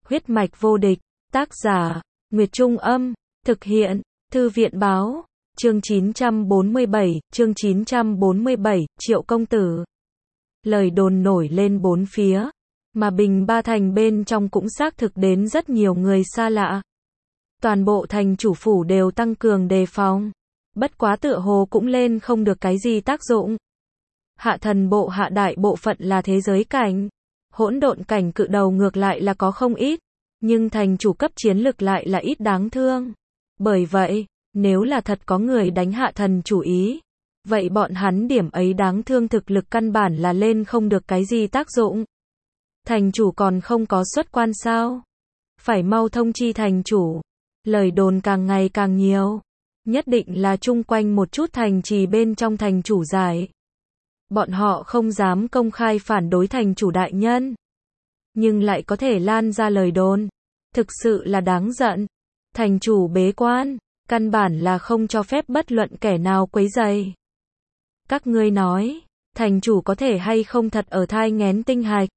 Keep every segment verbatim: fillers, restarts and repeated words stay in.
Huyết mạch vô địch, tác giả, Nguyệt Trung Âm, thực hiện, Thư viện Báo, chương chín trăm bốn mươi bảy, chương chín trăm bốn mươi bảy, Triệu công tử. Lời đồn nổi lên bốn phía, mà Bình Ba Thành bên trong cũng xác thực đến rất nhiều người xa lạ. Toàn bộ thành chủ phủ đều tăng cường đề phòng, bất quá tựa hồ cũng lên không được cái gì tác dụng. Hạ thần bộ hạ đại bộ phận là thế giới cảnh, hỗn độn cảnh cự đầu ngược lại là có không ít, nhưng thành chủ cấp chiến lực lại là ít đáng thương. Bởi vậy, nếu là thật có người đánh hạ thần chủ ý, vậy bọn hắn điểm ấy đáng thương thực lực căn bản là lên không được cái gì tác dụng. Thành chủ còn không có xuất quan sao? Phải mau thông chi thành chủ. Lời đồn càng ngày càng nhiều, nhất định là chung quanh một chút thành trì bên trong thành chủ giải. Bọn họ không dám công khai phản đối thành chủ đại nhân, nhưng lại có thể lan ra lời đồn, thực sự là đáng giận. Thành chủ bế quan, căn bản là không cho phép bất luận kẻ nào quấy rầy. Các ngươi nói, thành chủ có thể hay không thật ở thai nghén tinh hạch?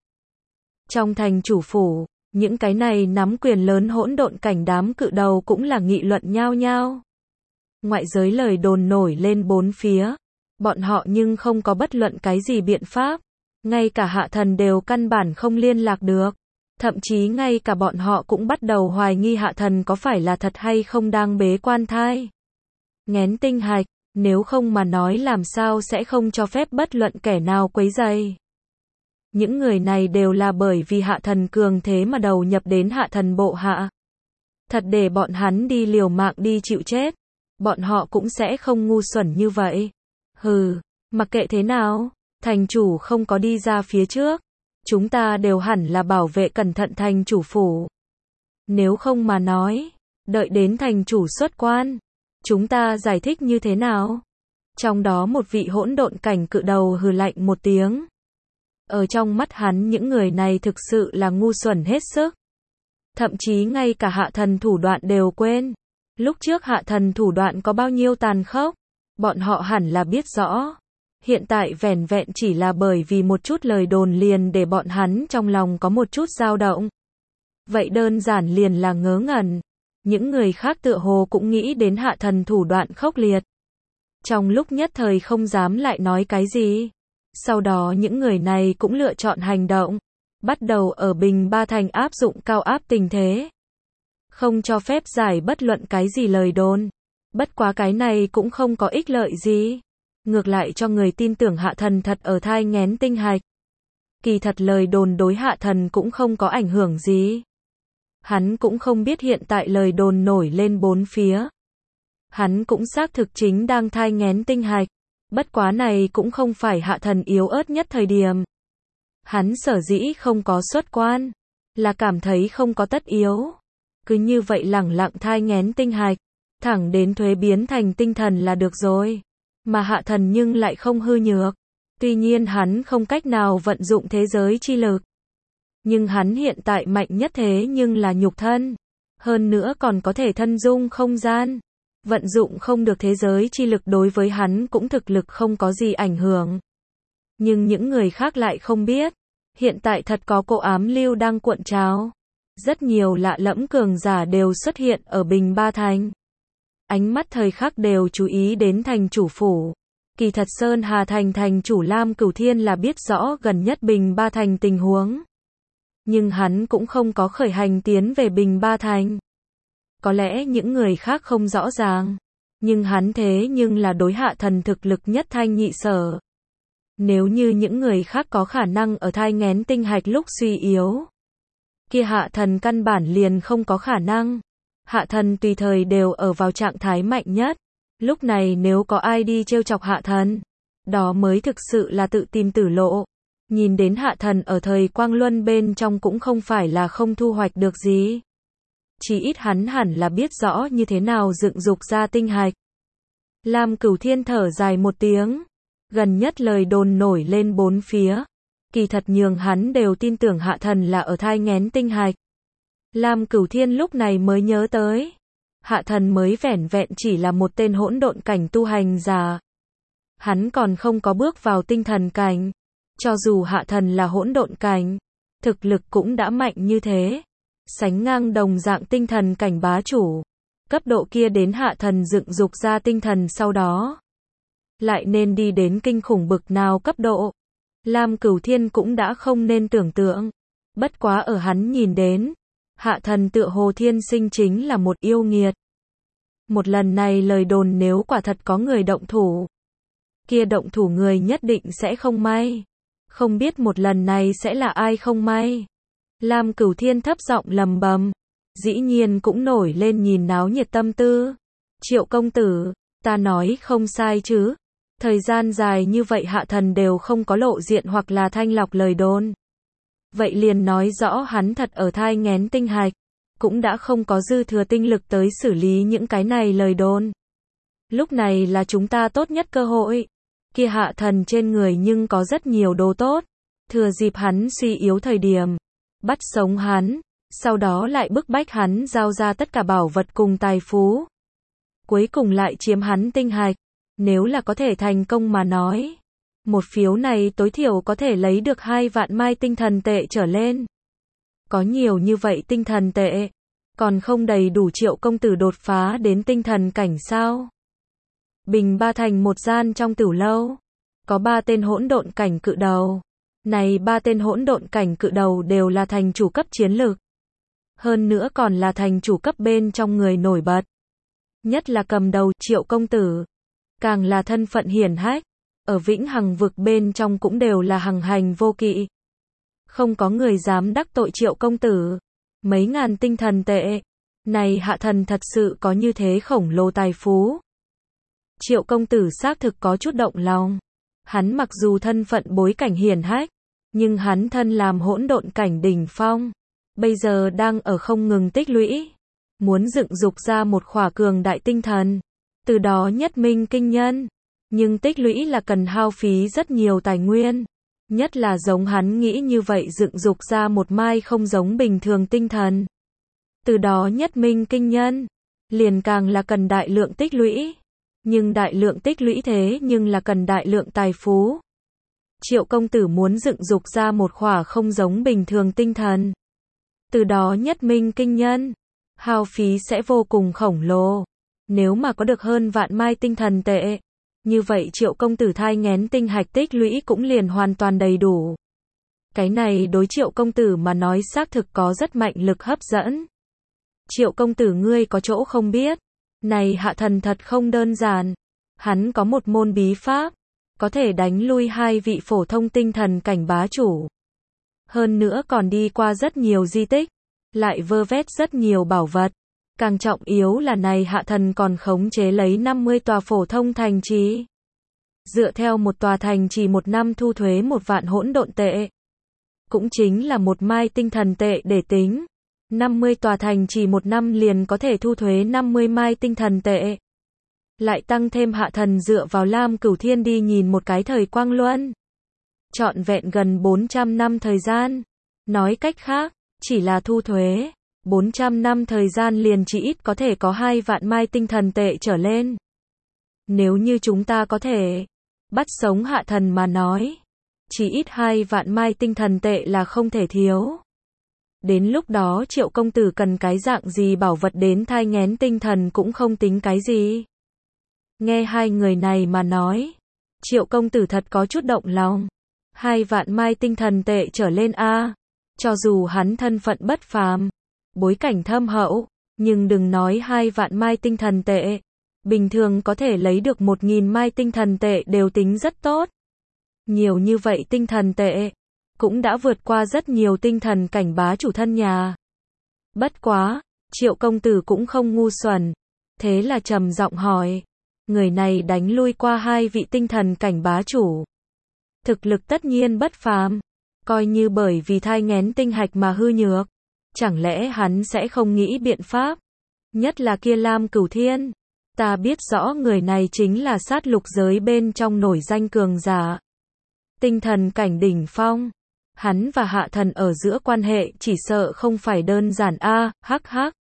Trong thành chủ phủ, những cái này nắm quyền lớn hỗn độn cảnh đám cự đầu cũng là nghị luận nhao nhao. Ngoại giới lời đồn nổi lên bốn phía, bọn họ nhưng không có bất luận cái gì biện pháp, ngay cả hạ thần đều căn bản không liên lạc được, thậm chí ngay cả bọn họ cũng bắt đầu hoài nghi hạ thần có phải là thật hay không đang bế quan thai nghén tinh hạch, nếu không mà nói làm sao sẽ không cho phép bất luận kẻ nào quấy rầy. Những người này đều là bởi vì hạ thần cường thế mà đầu nhập đến hạ thần bộ hạ. Thật để bọn hắn đi liều mạng đi chịu chết, bọn họ cũng sẽ không ngu xuẩn như vậy. Hừ, mặc kệ thế nào, thành chủ không có đi ra phía trước, chúng ta đều hẳn là bảo vệ cẩn thận thành chủ phủ. Nếu không mà nói, đợi đến thành chủ xuất quan, chúng ta giải thích như thế nào? Trong đó một vị hỗn độn cảnh cự đầu hừ lạnh một tiếng. Ở trong mắt hắn những người này thực sự là ngu xuẩn hết sức. Thậm chí ngay cả hạ thần thủ đoạn đều quên. Lúc trước hạ thần thủ đoạn có bao nhiêu tàn khốc, bọn họ hẳn là biết rõ. Hiện tại vẻn vẹn chỉ là bởi vì một chút lời đồn liền để bọn hắn trong lòng có một chút dao động. Vậy đơn giản liền là ngớ ngẩn. Những người khác tựa hồ cũng nghĩ đến hạ thần thủ đoạn khốc liệt. Trong lúc nhất thời không dám lại nói cái gì. Sau đó những người này cũng lựa chọn hành động, bắt đầu ở Bình Ba Thành áp dụng cao áp tình thế. Không cho phép giải bất luận cái gì lời đồn. Bất quá cái này cũng không có ích lợi gì. Ngược lại cho người tin tưởng hạ thần thật ở thai nghén tinh hạch. Kỳ thật lời đồn đối hạ thần cũng không có ảnh hưởng gì. Hắn cũng không biết hiện tại lời đồn nổi lên bốn phía. Hắn cũng xác thực chính đang thai nghén tinh hạch. Bất quá này cũng không phải hạ thần yếu ớt nhất thời điểm. Hắn sở dĩ không có xuất quan, là cảm thấy không có tất yếu. Cứ như vậy lẳng lặng thai nghén tinh hạch, thẳng đến thuế biến thành tinh thần là được rồi. Mà hạ thần nhưng lại không hư nhược. Tuy nhiên hắn không cách nào vận dụng thế giới chi lực. Nhưng hắn hiện tại mạnh nhất thế nhưng là nhục thân. Hơn nữa còn có thể thân dung không gian. Vận dụng không được thế giới chi lực đối với hắn cũng thực lực không có gì ảnh hưởng. Nhưng những người khác lại không biết. Hiện tại thật có cô ám lưu đang cuộn trào. Rất nhiều lạ lẫm cường giả đều xuất hiện ở Bình Ba Thành. Ánh mắt thời khắc đều chú ý đến thành chủ phủ. Kỳ thật Sơn Hà Thành thành chủ Lam Cửu Thiên là biết rõ gần nhất Bình Ba Thành tình huống. Nhưng hắn cũng không có khởi hành tiến về Bình Ba Thành. Có lẽ những người khác không rõ ràng, nhưng hắn thế nhưng là đối hạ thần thực lực nhất thanh nhị sở. Nếu như những người khác có khả năng ở thai nghén tinh hạch lúc suy yếu, kia hạ thần căn bản liền không có khả năng. Hạ thần tùy thời đều ở vào trạng thái mạnh nhất. Lúc này nếu có ai đi trêu chọc hạ thần, đó mới thực sự là tự tìm tử lộ. Nhìn đến hạ thần ở thời quang luân bên trong cũng không phải là không thu hoạch được gì. Chỉ ít hắn hẳn là biết rõ như thế nào dựng dục ra tinh hạch. Lam Cửu Thiên thở dài một tiếng. Gần nhất lời đồn nổi lên bốn phía. Kỳ thật nhường hắn đều tin tưởng hạ thần là ở thai nghén tinh hạch. Lam Cửu Thiên lúc này mới nhớ tới. Hạ thần mới vẻn vẹn chỉ là một tên hỗn độn cảnh tu hành giả. Hắn còn không có bước vào tinh thần cảnh. Cho dù hạ thần là hỗn độn cảnh, thực lực cũng đã mạnh như thế. sánh ngang đồng dạng tinh thần cảnh bá chủ. Cấp độ kia đến hạ thần dựng dục ra tinh thần sau đó. Lại nên đi đến kinh khủng bực nào cấp độ. Lam Cửu Thiên cũng đã không nên tưởng tượng. Bất quá ở hắn nhìn đến, hạ thần tựa hồ thiên sinh chính là một yêu nghiệt. Một lần này lời đồn nếu quả thật có người động thủ, kia động thủ người nhất định sẽ không may. Không biết một lần này sẽ là ai không may. Lam Cửu Thiên thấp giọng lầm bầm, dĩ nhiên cũng nổi lên nhìn náo nhiệt tâm tư. Triệu công tử, ta nói không sai chứ? Thời gian dài như vậy hạ thần đều không có lộ diện hoặc là thanh lọc lời đồn. Vậy liền nói rõ hắn thật ở thai nghén tinh hạch, cũng đã không có dư thừa tinh lực tới xử lý những cái này lời đồn. Lúc này là chúng ta tốt nhất cơ hội. Kia hạ thần trên người nhưng có rất nhiều đồ tốt. Thừa dịp hắn suy yếu thời điểm, bắt sống hắn, sau đó lại bức bách hắn giao ra tất cả bảo vật cùng tài phú. Cuối cùng lại chiếm hắn tinh hạch. Nếu là có thể thành công mà nói, một phiếu này tối thiểu có thể lấy được hai vạn mai tinh thần tệ trở lên. Có nhiều như vậy tinh thần tệ, còn không đầy đủ Triệu công tử đột phá đến tinh thần cảnh sao? Bình Ba thành một gian trong tửu lâu, có ba tên hỗn độn cảnh cự đầu. Này ba tên hỗn độn cảnh cự đầu đều là thành chủ cấp chiến lực. Hơn nữa còn là thành chủ cấp bên trong người nổi bật. Nhất là cầm đầu Triệu công tử, càng là thân phận hiển hách, ở vĩnh hằng vực bên trong cũng đều là hằng hành vô kỵ. Không có người dám đắc tội Triệu công tử. Mấy ngàn tinh thần tệ, này hạ thần thật sự có như thế khổng lồ tài phú. Triệu công tử xác thực có chút động lòng. Hắn mặc dù thân phận bối cảnh hiển hách, nhưng hắn thân làm hỗn độn cảnh đỉnh phong, bây giờ đang ở không ngừng tích lũy, muốn dựng dục ra một khỏa cường đại tinh thần, từ đó nhất minh kinh nhân. Nhưng tích lũy là cần hao phí rất nhiều tài nguyên, nhất là giống hắn nghĩ như vậy dựng dục ra một mai không giống bình thường tinh thần, từ đó nhất minh kinh nhân, liền càng là cần đại lượng tích lũy. Nhưng đại lượng tích lũy thế nhưng là cần đại lượng tài phú. Triệu công tử muốn dựng dục ra một khỏa không giống bình thường tinh thần, từ đó nhất minh kinh nhân, hao phí sẽ vô cùng khổng lồ. Nếu mà có được hơn vạn mai tinh thần tệ, như vậy Triệu công tử thai nghén tinh hạch tích lũy cũng liền hoàn toàn đầy đủ. Cái này đối Triệu công tử mà nói xác thực có rất mạnh lực hấp dẫn. Triệu công tử ngươi có chỗ không biết, này hạ thần thật không đơn giản. Hắn có một môn bí pháp, có thể đánh lui hai vị phổ thông tinh thần cảnh bá chủ. Hơn nữa còn đi qua rất nhiều di tích, lại vơ vét rất nhiều bảo vật. Càng trọng yếu là này hạ thần còn khống chế lấy năm mươi tòa phổ thông thành trì. Dựa theo một tòa thành trì một năm thu thuế một vạn hỗn độn tệ, cũng chính là một mai tinh thần tệ để tính. năm mươi tòa thành trì một năm liền có thể thu thuế năm mươi mai tinh thần tệ. Lại tăng thêm hạ thần dựa vào Lam Cửu Thiên đi nhìn một cái thời quang luân. Trọn vẹn gần bốn trăm năm thời gian. Nói cách khác, chỉ là thu thuế, bốn trăm năm thời gian liền chỉ ít có thể có hai vạn mai tinh thần tệ trở lên. Nếu như chúng ta có thể bắt sống hạ thần mà nói, chỉ ít hai vạn mai tinh thần tệ là không thể thiếu. Đến lúc đó Triệu công tử cần cái dạng gì bảo vật đến thai nghén tinh thần cũng không tính cái gì. Nghe hai người này mà nói, Triệu công tử thật có chút động lòng. Hai vạn mai tinh thần tệ trở lên a, cho dù hắn thân phận bất phàm, bối cảnh thâm hậu, nhưng đừng nói hai vạn mai tinh thần tệ, bình thường có thể lấy được một nghìn mai tinh thần tệ đều tính rất tốt. Nhiều như vậy tinh thần tệ, cũng đã vượt qua rất nhiều tinh thần cảnh bá chủ thân nhà. Bất quá, Triệu công tử cũng không ngu xuẩn, thế là trầm giọng hỏi, người này đánh lui qua hai vị tinh thần cảnh bá chủ, thực lực tất nhiên bất phàm, coi như bởi vì thai nghén tinh hạch mà hư nhược, chẳng lẽ hắn sẽ không nghĩ biện pháp? Nhất là kia Lam Cửu Thiên, ta biết rõ người này chính là sát lục giới bên trong nổi danh cường giả, tinh thần cảnh đỉnh phong. Hắn và hạ thần ở giữa quan hệ chỉ sợ không phải đơn giản a, hắc hắc.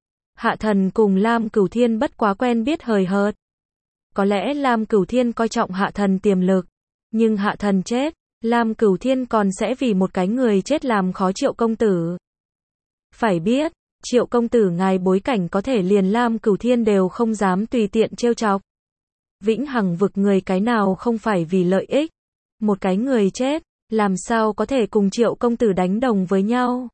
Hạ thần cùng Lam Cửu Thiên bất quá quen biết hời hợt. Có lẽ Lam Cửu Thiên coi trọng hạ thần tiềm lực, nhưng hạ thần chết, Lam Cửu Thiên còn sẽ vì một cái người chết làm khó Triệu công tử. Phải biết, Triệu công tử ngài bối cảnh có thể liền Lam Cửu Thiên đều không dám tùy tiện trêu chọc. Vĩnh Hằng vực người cái nào không phải vì lợi ích. Một cái người chết, làm sao có thể cùng Triệu công tử đánh đồng với nhau.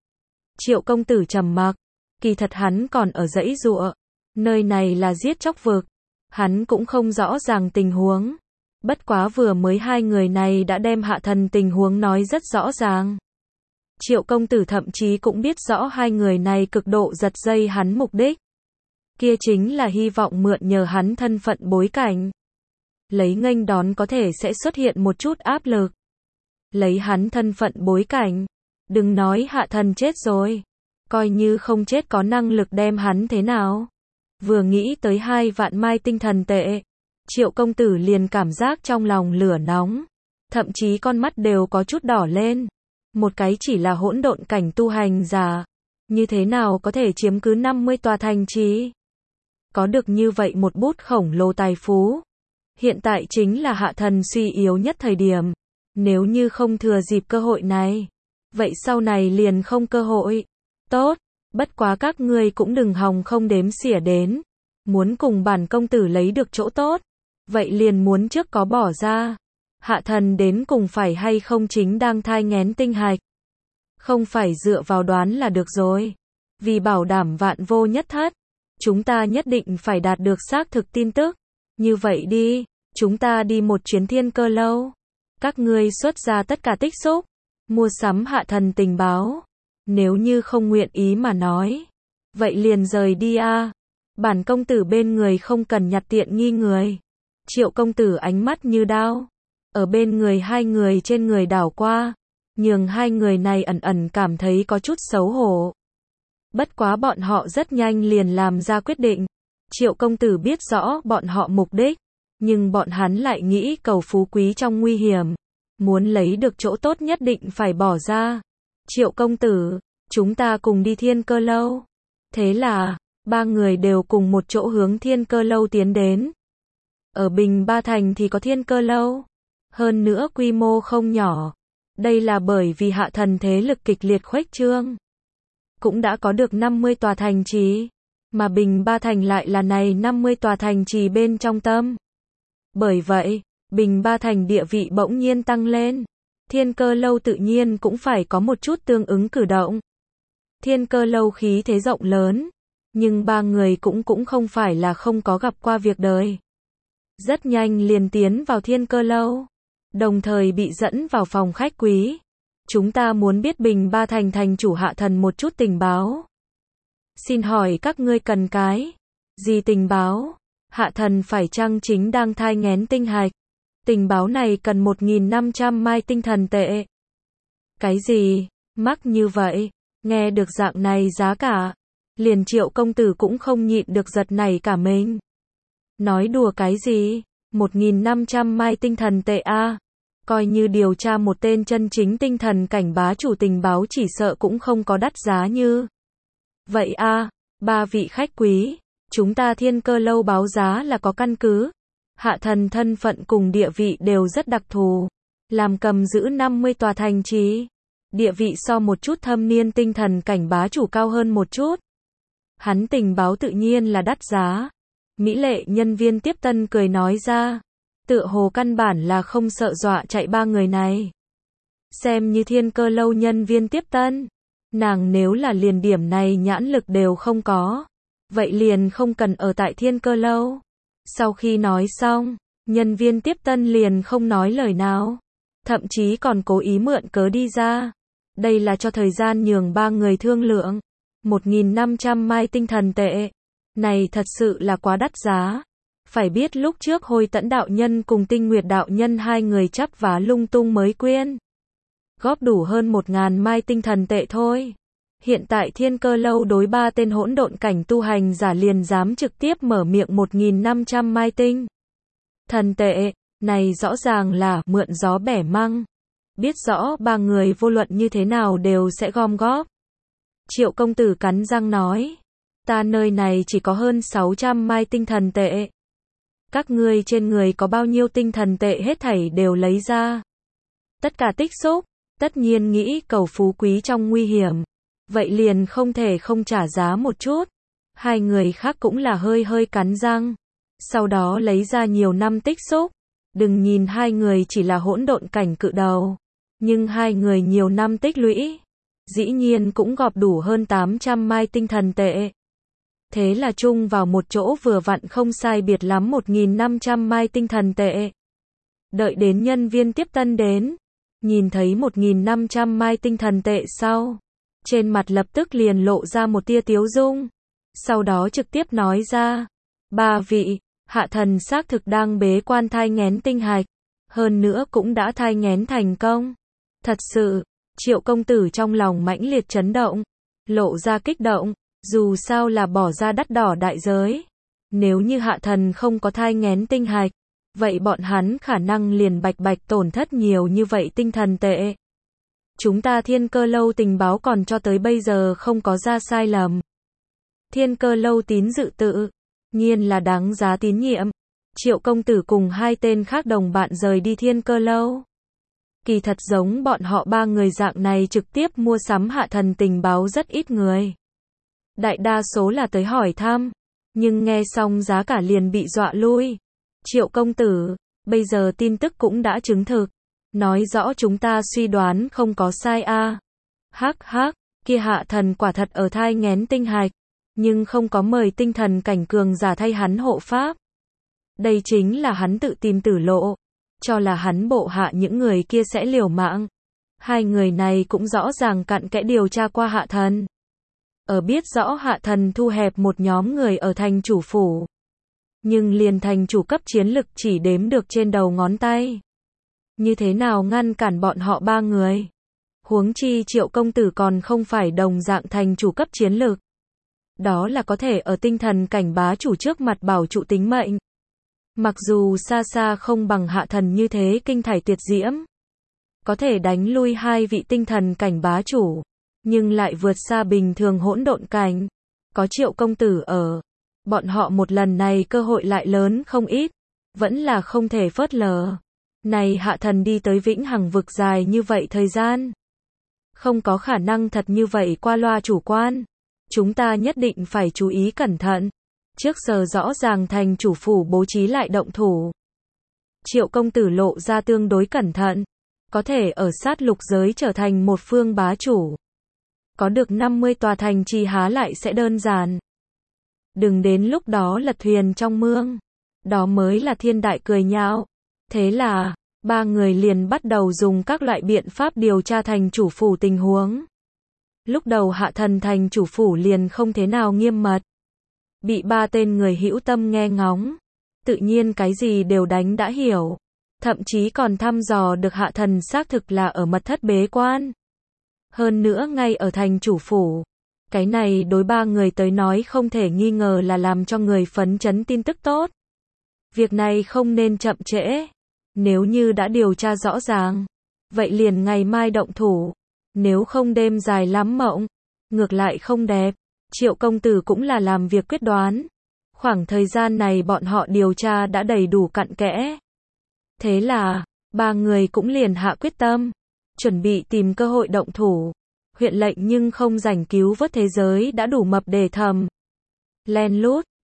Triệu công tử trầm mặc, kỳ thật hắn còn ở dãy giụa. Nơi này là giết chóc vực. Hắn cũng không rõ ràng tình huống. Bất quá vừa mới hai người này đã đem Hạ Thần tình huống nói rất rõ ràng. Triệu công tử thậm chí cũng biết rõ hai người này cực độ giật dây hắn mục đích. Kia chính là hy vọng mượn nhờ hắn thân phận bối cảnh. Lấy nghênh đón có thể sẽ xuất hiện một chút áp lực. Lấy hắn thân phận bối cảnh. Đừng nói Hạ Thần chết rồi. Coi như không chết có năng lực đem hắn thế nào. Vừa nghĩ tới hai vạn mai tinh thần tệ. Triệu công tử liền cảm giác trong lòng lửa nóng. Thậm chí con mắt đều có chút đỏ lên. Một cái chỉ là hỗn độn cảnh tu hành giả. Như thế nào có thể chiếm cứ năm mươi tòa thành trì? Có được như vậy một bút khổng lồ tài phú. Hiện tại chính là Hạ Thần suy yếu nhất thời điểm. Nếu như không thừa dịp cơ hội này. Vậy sau này liền không cơ hội. Tốt, bất quá các ngươi cũng đừng hòng không đếm xỉa đến. Muốn cùng bản công tử lấy được chỗ tốt. Vậy liền muốn trước có bỏ ra. Hạ Thần đến cùng phải hay không chính đang thai nghén tinh hạch. Không phải dựa vào đoán là được rồi. Vì bảo đảm vạn vô nhất thất. Chúng ta nhất định phải đạt được xác thực tin tức. Như vậy đi, chúng ta đi một chuyến Thiên Cơ Lâu. Các ngươi xuất ra tất cả tích xúc. Mua sắm Hạ Thần tình báo. Nếu như không nguyện ý mà nói. Vậy liền rời đi a. Bản công tử bên người không cần nhặt tiện nghi người. Triệu công tử ánh mắt như đao. Ở bên người hai người trên người đảo qua. Nhường hai người này ẩn ẩn cảm thấy có chút xấu hổ. Bất quá bọn họ rất nhanh liền làm ra quyết định. Triệu công tử biết rõ bọn họ mục đích. Nhưng bọn hắn lại nghĩ cầu phú quý trong nguy hiểm. Muốn lấy được chỗ tốt nhất định phải bỏ ra. Triệu công tử, chúng ta cùng đi Thiên Cơ Lâu. Thế là, ba người đều cùng một chỗ hướng Thiên Cơ Lâu tiến đến. Ở Bình Ba Thành thì có Thiên Cơ Lâu. Hơn nữa quy mô không nhỏ. Đây là bởi vì Hạ Thần thế lực kịch liệt khuếch trương. Cũng đã có được năm mươi tòa thành trì. Mà Bình Ba Thành lại là này năm mươi tòa thành trì bên trong tâm. Bởi vậy, Bình Ba Thành địa vị bỗng nhiên tăng lên. Thiên Cơ Lâu tự nhiên cũng phải có một chút tương ứng cử động. Thiên Cơ Lâu khí thế rộng lớn. Nhưng ba người cũng cũng không phải là không có gặp qua việc đời. Rất nhanh liền tiến vào Thiên Cơ Lâu. Đồng thời bị dẫn vào phòng khách quý. Chúng ta muốn biết Bình Ba Thành thành chủ Hạ Thần một chút tình báo. Xin hỏi các ngươi cần cái gì tình báo? Hạ Thần phải chăng chính đang thai nghén tinh hạch? Tình báo này cần một nghìn năm trăm mai tinh thần tệ. Cái gì? Mắc như vậy? Nghe được dạng này giá cả. Liền Triệu công tử cũng không nhịn được giật nảy cả mình. Nói đùa cái gì? một nghìn năm trăm mai tinh thần tệ a à? Coi như điều tra một tên chân chính tinh thần cảnh bá chủ tình báo chỉ sợ cũng không có đắt giá như. Vậy a à, ba vị khách quý, chúng ta Thiên Cơ Lâu báo giá là có căn cứ. Hạ Thần thân phận cùng địa vị đều rất đặc thù. Làm cầm giữ năm mươi tòa thành trì. Địa vị so một chút thâm niên tinh thần cảnh bá chủ cao hơn một chút. Hắn tình báo tự nhiên là đắt giá. Mỹ lệ nhân viên tiếp tân cười nói ra. Tựa hồ căn bản là không sợ dọa chạy ba người này. Xem như Thiên Cơ Lâu nhân viên tiếp tân. Nàng nếu là liền điểm này nhãn lực đều không có. Vậy liền không cần ở tại Thiên Cơ Lâu. Sau khi nói xong, nhân viên tiếp tân liền không nói lời nào. Thậm chí còn cố ý mượn cớ đi ra. Đây là cho thời gian nhường ba người thương lượng. một nghìn năm trăm mai tinh thần tệ. Này thật sự là quá đắt giá. Phải biết lúc trước Hồi Tẫn đạo nhân cùng Tinh Nguyệt đạo nhân hai người chắp vá lung tung mới quyên. Góp đủ hơn một ngàn mai tinh thần tệ thôi. Hiện tại Thiên Cơ Lâu đối ba tên hỗn độn cảnh tu hành giả liền dám trực tiếp mở miệng một nghìn năm trăm mai tinh thần tệ. Này rõ ràng là mượn gió bẻ măng. Biết rõ ba người vô luận như thế nào đều sẽ gom góp. Triệu công tử cắn răng nói. Ta nơi này chỉ có hơn sáu trăm mai tinh thần tệ. Các ngươi trên người có bao nhiêu tinh thần tệ hết thảy đều lấy ra. Tất cả tích xúc, tất nhiên nghĩ cầu phú quý trong nguy hiểm. vậy liền không thể không trả giá một chút. Hai người khác cũng là hơi hơi cắn răng, sau đó lấy ra nhiều năm tích xúc. Đừng nhìn hai người chỉ là hỗn độn cảnh cự đầu, nhưng hai người nhiều năm tích lũy, dĩ nhiên cũng gọp đủ hơn tám trăm mai tinh thần tệ. Thế là chung vào một chỗ vừa vặn không sai biệt lắm một nghìn năm trăm mai tinh thần tệ. Đợi đến nhân viên tiếp tân đến, nhìn thấy một nghìn năm trăm mai tinh thần tệ sau, trên mặt lập tức liền lộ ra một tia tiếu dung. Sau đó trực tiếp nói ra, ba vị, hạ thần xác thực đang bế quan thai nghén tinh hạch, hơn nữa cũng đã thai nghén thành công. Thật sự, Triệu công tử trong lòng mãnh liệt chấn động, lộ ra kích động, dù sao là bỏ ra đắt đỏ đại giới. Nếu như hạ thần không có thai nghén tinh hạch, vậy bọn hắn khả năng liền bạch bạch tổn thất nhiều như vậy tinh thần tệ. Chúng ta Thiên Cơ Lâu tình báo còn cho tới bây giờ không có ra sai lầm. Thiên Cơ Lâu tín dự tự nhiên là đáng giá tín nhiệm. Triệu công tử cùng hai tên khác đồng bạn rời đi Thiên Cơ Lâu. Kỳ thật giống bọn họ ba người dạng này trực tiếp mua sắm hạ thần tình báo rất ít người. Đại đa số là tới hỏi thăm, nhưng nghe xong giá cả liền bị dọa lui. Triệu công tử, bây giờ tin tức cũng đã chứng thực, nói rõ chúng ta suy đoán không có sai a. À. Hắc hắc, kia hạ thần quả thật ở thai nghén tinh hạch, nhưng không có mời tinh thần cảnh cường giả thay hắn hộ pháp. Đây chính là hắn tự tìm tử lộ, cho là hắn bộ hạ những người kia sẽ liều mạng. Hai người này cũng rõ ràng cặn kẽ điều tra qua hạ thần. Ở biết rõ hạ thần thu hẹp một nhóm người ở thành chủ phủ, nhưng liền thành chủ cấp chiến lực chỉ đếm được trên đầu ngón tay. Như thế nào ngăn cản bọn họ ba người? Huống chi Triệu công tử còn không phải đồng dạng thành chủ cấp chiến lực. Đó là có thể ở tinh thần cảnh bá chủ trước mặt bảo trụ tính mệnh. Mặc dù xa xa không bằng hạ thần như thế kinh thải tuyệt diễm, có thể đánh lui hai vị tinh thần cảnh bá chủ, nhưng lại vượt xa bình thường hỗn độn cảnh. Có Triệu công tử ở, bọn họ một lần này cơ hội lại lớn không ít, vẫn là không thể phớt lờ. Này hạ thần đi tới vĩnh hằng vực dài như vậy thời gian, không có khả năng thật như vậy qua loa chủ quan. Chúng ta nhất định phải chú ý cẩn thận. Trước giờ rõ ràng thành chủ phủ bố trí lại động thủ. Triệu công tử lộ ra tương đối cẩn thận, có thể ở sát lục giới trở thành một phương bá chủ. Có được năm mươi tòa thành trì há lại sẽ đơn giản. Đừng đến lúc đó lật thuyền trong mương. Đó mới là thiên đại cười nhạo. Thế là, ba người liền bắt đầu dùng các loại biện pháp điều tra thành chủ phủ tình huống. Lúc đầu hạ thần thành chủ phủ liền không thế nào nghiêm mật. Bị ba tên người hữu tâm nghe ngóng. Tự nhiên cái gì đều đánh đã hiểu. Thậm chí còn thăm dò được hạ thần xác thực là ở mật thất bế quan. Hơn nữa ngay ở thành chủ phủ. Cái này đối ba người tới nói không thể nghi ngờ là làm cho người phấn chấn tin tức tốt. Việc này không nên chậm trễ. Nếu như đã điều tra rõ ràng, vậy liền ngày mai động thủ. Nếu không đêm dài lắm mộng, ngược lại không đẹp. Triệu công tử cũng là làm việc quyết đoán. Khoảng thời gian này bọn họ điều tra đã đầy đủ cặn kẽ. Thế là, ba người cũng liền hạ quyết tâm, chuẩn bị tìm cơ hội động thủ. Huyện lệnh nhưng không rảnh cứu vớt thế giới đã đủ mập để thầm. Len lút,